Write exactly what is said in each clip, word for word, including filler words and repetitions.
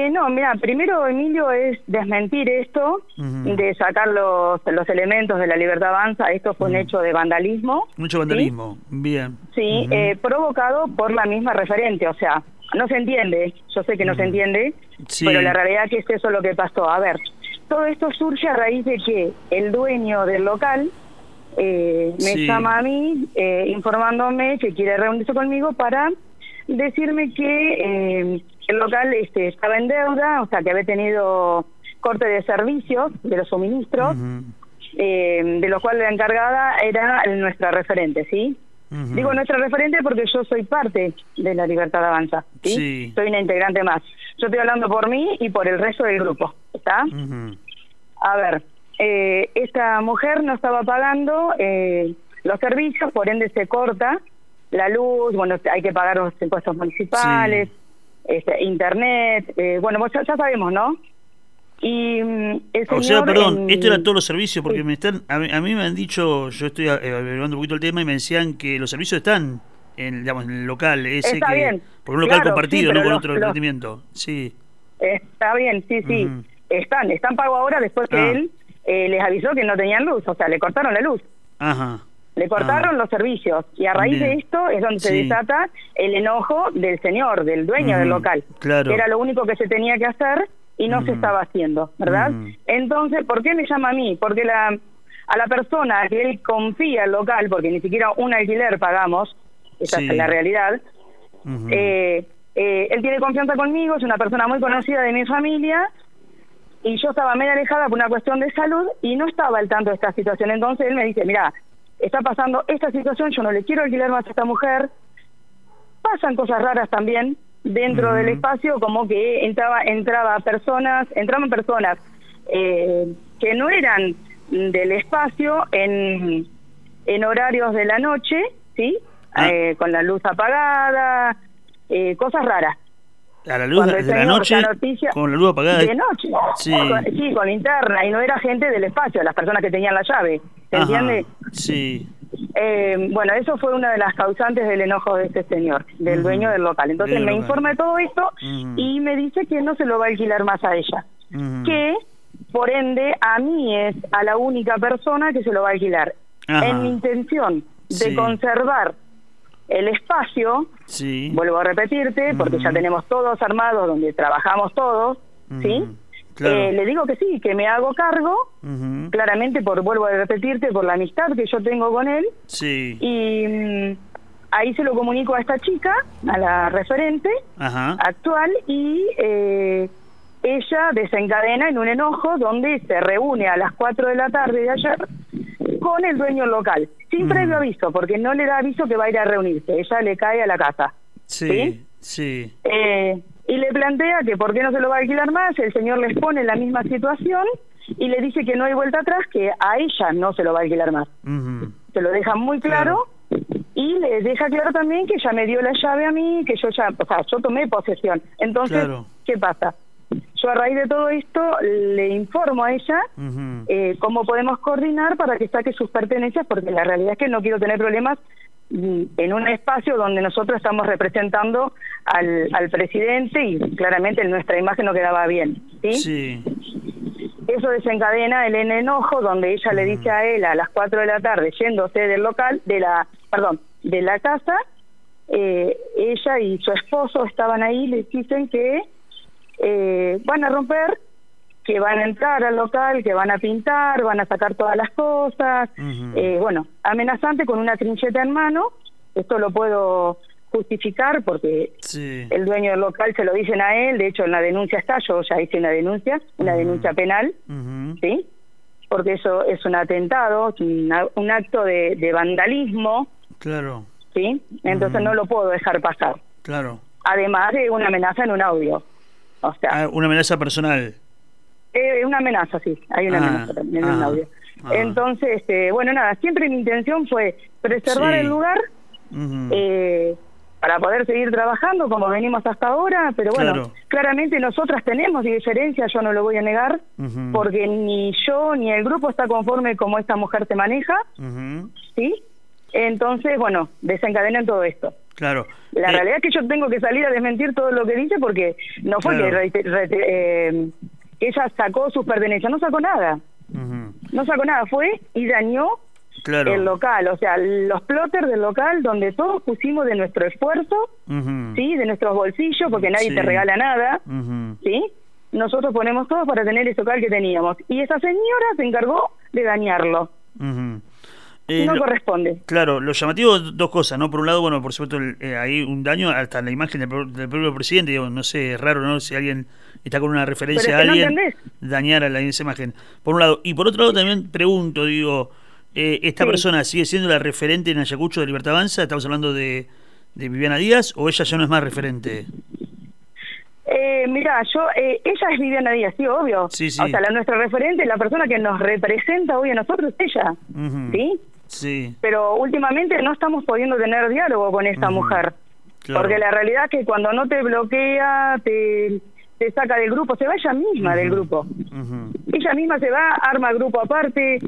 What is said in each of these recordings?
Eh, no, mira, primero, Emilio, es desmentir esto, uh-huh. de sacar los, los elementos de la Libertad Avanza. Esto fue uh-huh. un hecho de vandalismo. Mucho vandalismo, ¿sí? Bien. Sí, uh-huh. eh, provocado por la misma referente, o sea, no se entiende, yo sé que no uh-huh. se entiende, sí. pero la realidad es que es eso lo que pasó. A ver, todo esto surge a raíz de que el dueño del local eh, me sí. llama a mí eh, informándome que quiere reunirse conmigo para decirme que eh, el local este, estaba en deuda, o sea, que había tenido corte de servicios, de los suministros, uh-huh. eh, de lo cual la encargada era nuestra referente, ¿sí? Uh-huh. Digo nuestra referente porque yo soy parte de la Libertad Avanza, ¿sí? Sí. Soy una integrante más. Yo estoy hablando por mí y por el resto del grupo, ¿está? Uh-huh. A ver, eh, esta mujer no estaba pagando eh, los servicios, por ende se corta la luz, bueno, hay que pagar los impuestos municipales, sí. este, internet, eh, bueno, pues ya, ya sabemos, ¿no? Y mm, el señor, o sea, perdón, en... esto era todos los servicios, porque sí. me están, a mí, a mí me han dicho, yo estoy averiguando un poquito el tema y me decían que los servicios están en, digamos, en el local ese, está que bien. por un local claro, compartido, sí, no con los, otro los... emprendimiento, sí. Está bien, sí, sí, uh-huh. están, están pagos ahora después que ah. él eh, les avisó que no tenían luz, o sea, le cortaron la luz. Ajá. Le cortaron ah. los servicios y a raíz Bien. de esto es donde sí. se desata el enojo del señor, del dueño uh-huh. del local. Claro. Que era lo único que se tenía que hacer y no uh-huh. se estaba haciendo, ¿verdad? Uh-huh. Entonces, ¿por qué me llama a mí? Porque la a la persona que él confía el local, porque ni siquiera un alquiler pagamos, esa sí. es la realidad, uh-huh. eh, eh, él tiene confianza conmigo, es una persona muy conocida de mi familia, y yo estaba medio alejada por una cuestión de salud y no estaba al tanto de esta situación. Entonces él me dice, mira, está pasando esta situación, yo no le quiero alquilar más a esta mujer. Pasan cosas raras también dentro uh-huh. del espacio, como que entraba entraba personas, entraban personas eh, que no eran del espacio en, en horarios de la noche, ¿sí? Ah. Eh, con la luz apagada, eh, cosas raras. A la luz de la noche, noticia, con la luz apagada. De noche, sí. Con, sí, con linterna, y no era gente del espacio, las personas que tenían la llave, ¿se Ajá. entiende? Sí. Eh, bueno, eso fue una de las causantes del enojo de este señor, del uh-huh. dueño del local. Entonces del me local. informa de todo esto uh-huh. y me dice que no se lo va a alquilar más a ella. Uh-huh. Que, por ende, a mí es a la única persona que se lo va a alquilar. Ajá. En mi intención de sí. conservar el espacio, sí. vuelvo a repetirte, porque uh-huh. ya tenemos todos armados donde trabajamos todos, uh-huh. ¿sí? Claro. Eh, le digo que sí, que me hago cargo, uh-huh. claramente, por vuelvo a repetirte, por la amistad que yo tengo con él, sí. y mm, ahí se lo comunico a esta chica, a la referente Ajá. actual, y eh, ella desencadena en un enojo donde se reúne a las cuatro de la tarde de ayer con el dueño local, sin uh-huh. previo aviso, porque no le da aviso que va a ir a reunirse, ella le cae a la casa. Sí, sí. sí. Eh, y le plantea que por qué no se lo va a alquilar más, el señor les pone la misma situación y le dice que no hay vuelta atrás, que a ella no se lo va a alquilar más. Uh-huh. Se lo deja muy claro, claro y le deja claro también que ella me dio la llave a mí, que yo ya, o sea, yo tomé posesión. Entonces, claro. ¿qué pasa? Yo a raíz de todo esto le informo a ella uh-huh. eh, cómo podemos coordinar para que saque sus pertenencias, porque la realidad es que no quiero tener problemas en un espacio donde nosotros estamos representando al, al presidente y claramente en nuestra imagen no quedaba bien, ¿sí? Sí. Eso desencadena el enojo donde ella uh-huh. le dice a él a las cuatro de la tarde, yéndose del local, de la, perdón, de la casa, eh, ella y su esposo estaban ahí, le dicen que eh, van a romper, que van a entrar al local, que van a pintar, van a sacar todas las cosas, uh-huh. eh, bueno, amenazante con una trincheta en mano. Esto lo puedo justificar porque sí. el dueño del local se lo dicen a él, de hecho en la denuncia está, yo ya hice una denuncia, una uh-huh. denuncia penal, uh-huh. ¿sí? Porque eso es un atentado, un, un acto de, de vandalismo, claro, ¿sí? Entonces uh-huh. no lo puedo dejar pasar. Claro. Además de una amenaza en un audio, o sea, ah, una amenaza personal. Eh, una amenaza, sí, hay una ah, amenaza también en ah, el audio. Ah. Entonces, este, bueno, nada, siempre mi intención fue preservar sí. el lugar uh-huh. eh, para poder seguir trabajando como venimos hasta ahora, pero bueno, claro. claramente nosotras tenemos diferencias, yo no lo voy a negar, uh-huh. porque ni yo ni el grupo está conforme como esta mujer se maneja, uh-huh. ¿sí? Entonces, bueno, desencadenan todo esto. Claro. La eh, realidad es que yo tengo que salir a desmentir todo lo que dice porque no fue claro. que, re, re, eh, que ella sacó sus pertenencias, no sacó nada. Uh-huh. No sacó nada, fue y dañó claro. el local, o sea, los plotters del local donde todos pusimos de nuestro esfuerzo, uh-huh. ¿sí? De nuestros bolsillos, porque nadie sí. te regala nada, uh-huh. ¿sí? Nosotros ponemos todo para tener ese local que teníamos. Y esa señora se encargó de dañarlo. Uh-huh. Eh, no lo, corresponde. Claro, lo llamativo, dos cosas, ¿no? Por un lado, bueno, por supuesto, el, eh, hay un daño hasta en la imagen del, del propio presidente, digo, no sé, es raro, ¿no? Si alguien está con una referencia a alguien, no dañar a la, esa imagen. Por un lado. Y por otro lado, también pregunto, digo, eh, ¿esta sí. persona sigue siendo la referente en Ayacucho de Libertad Avanza? ¿Estamos hablando de, de Viviana Díaz o ella ya no es más referente? Eh, mira, yo, eh, ella es Viviana Díaz, sí, obvio. Sí, sí. O sea, la nuestra referente, la persona que nos representa hoy a nosotros es ella, uh-huh. ¿sí? Sí. Pero últimamente no estamos pudiendo tener diálogo con esta uh-huh. mujer. Claro. Porque la realidad es que cuando no te bloquea, te, te saca del grupo, se va ella misma uh-huh. del grupo. Uh-huh. Ella misma se va, arma grupo aparte.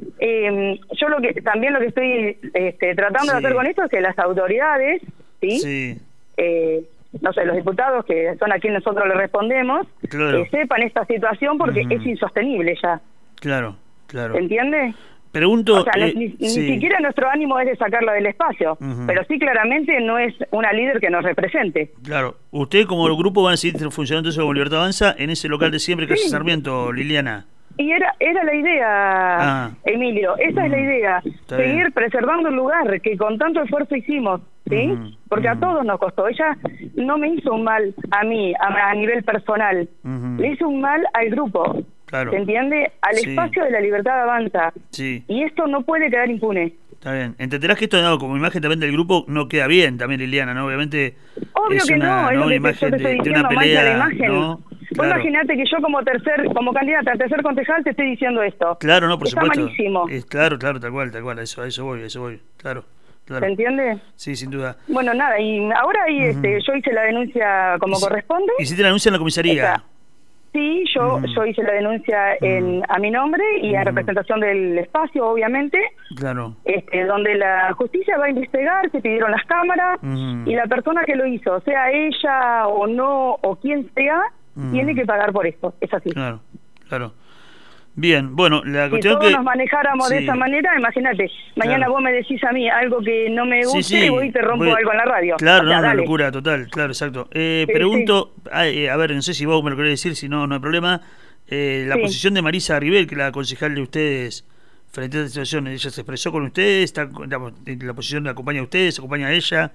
Eh, yo lo que también lo que estoy este, tratando sí. de hacer con esto es que las autoridades, ¿sí? Sí. Eh, no sé, los diputados, que son a quienes nosotros le respondemos, claro. eh, sepan esta situación porque uh-huh. es insostenible ya. Claro, claro. ¿Entiende? Pregunto... O sea, eh, ni, ni sí. siquiera nuestro ánimo es de sacarla del espacio, uh-huh. pero sí claramente no es una líder que nos represente. Claro. ¿Usted como el grupo van a seguir funcionando entonces con Libertad Avanza en ese local de siempre que sí. es Sarmiento, Liliana? Y era era la idea, ah. Emilio, esa uh-huh. es la idea, Está seguir bien. preservando el lugar que con tanto esfuerzo hicimos, ¿sí? Uh-huh. Porque uh-huh. a todos nos costó. Ella no me hizo un mal a mí, a, a nivel personal, uh-huh. le hizo un mal al grupo. Claro. ¿Se entiende? Al sí. espacio de la Libertad Avanza. Sí. Y esto no puede quedar impune. Está bien. Entenderás que esto, no, como imagen también del grupo, no queda bien también, Liliana, ¿no? Obviamente. Obvio es que una, no, es ¿no? lo que imagen te, yo te de, estoy de una pelea. La imagen. ¿No? Vos claro. imaginate que yo como tercer, como candidata a tercer concejal te estoy diciendo esto. Claro, no, por Está supuesto. malísimo. Es, claro, claro, tal cual, tal cual. A eso, a eso voy, a eso voy. Claro. Claro. ¿Se entiende? Sí, sin duda. Bueno, nada, y ahora ahí uh-huh. este, yo hice la denuncia como corresponde. ¿Hiciste la denuncia en la comisaría? Esa. Sí, yo uh-huh. yo hice la denuncia en uh-huh. a mi nombre y uh-huh. a representación del espacio, obviamente. Claro. Este, donde la justicia va a investigar, se pidieron las cámaras uh-huh. y la persona que lo hizo, sea ella o no, o quien sea, uh-huh. tiene que pagar por esto. Es así. Claro, claro. Bien, bueno, la cuestión si todos que... nos manejáramos sí. de esa manera, imagínate, mañana claro. vos me decís a mí algo que no me guste sí, sí. y voy y te rompo voy... algo en la radio. Claro, o sea, no, dale. una locura total, claro, exacto. Eh, sí, pregunto, sí. A, eh, a ver, no sé si vos me lo querés decir, si no, no hay problema, eh, la sí. posición de Marisa Ribel, que es la concejal de ustedes frente a esta situación, ¿ella se expresó con ustedes? Está, digamos, la posición la acompaña a ustedes, acompaña a ella?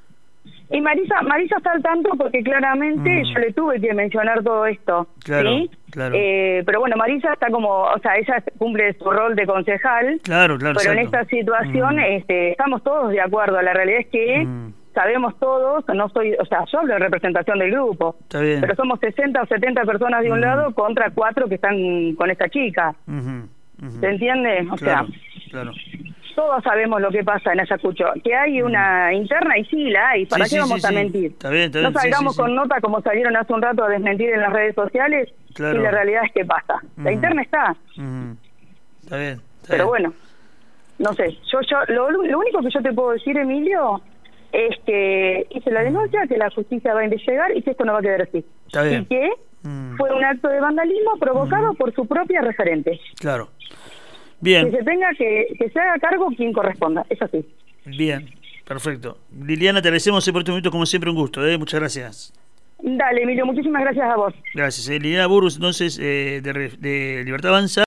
Y Marisa Marisa está al tanto porque claramente mm. yo le tuve que mencionar todo esto, claro, ¿sí? Claro. Eh, pero bueno, Marisa está como, o sea, ella cumple su rol de concejal, claro, claro, pero exacto. en esta situación mm. este, estamos todos de acuerdo. La realidad es que mm. sabemos todos, no soy, o sea, yo hablo en representación del grupo, está bien. Pero somos sesenta o setenta personas de un mm. lado contra cuatro que están con esta chica. Mm-hmm. Mm-hmm. ¿Se entiende? O claro, sea, claro. todos sabemos lo que pasa en Ayacucho, que hay una interna y sí la hay, ¿para sí, qué sí, vamos sí, a sí. mentir? Está bien, está bien, no salgamos sí, sí, con sí. nota como salieron hace un rato a desmentir en las redes sociales, claro. y la realidad es que pasa. Uh-huh. La interna está. Uh-huh. Está bien. Está Pero bien. bueno, no sé, yo, yo lo, lo único que yo te puedo decir, Emilio, es que hice la denuncia, que la justicia va a investigar y que esto no va a quedar así. Está bien. Y que uh-huh. fue un acto de vandalismo provocado uh-huh. por su propia referente. Claro. Bien. Que se tenga que, que se haga cargo quien corresponda, es así. Bien, perfecto. Liliana, te agradecemos por este momento, como siempre, un gusto, ¿eh? Muchas gracias. Dale, Emilio, muchísimas gracias a vos. Gracias. Eh. Liliana Burrus, entonces, eh, de, de Libertad Avanza.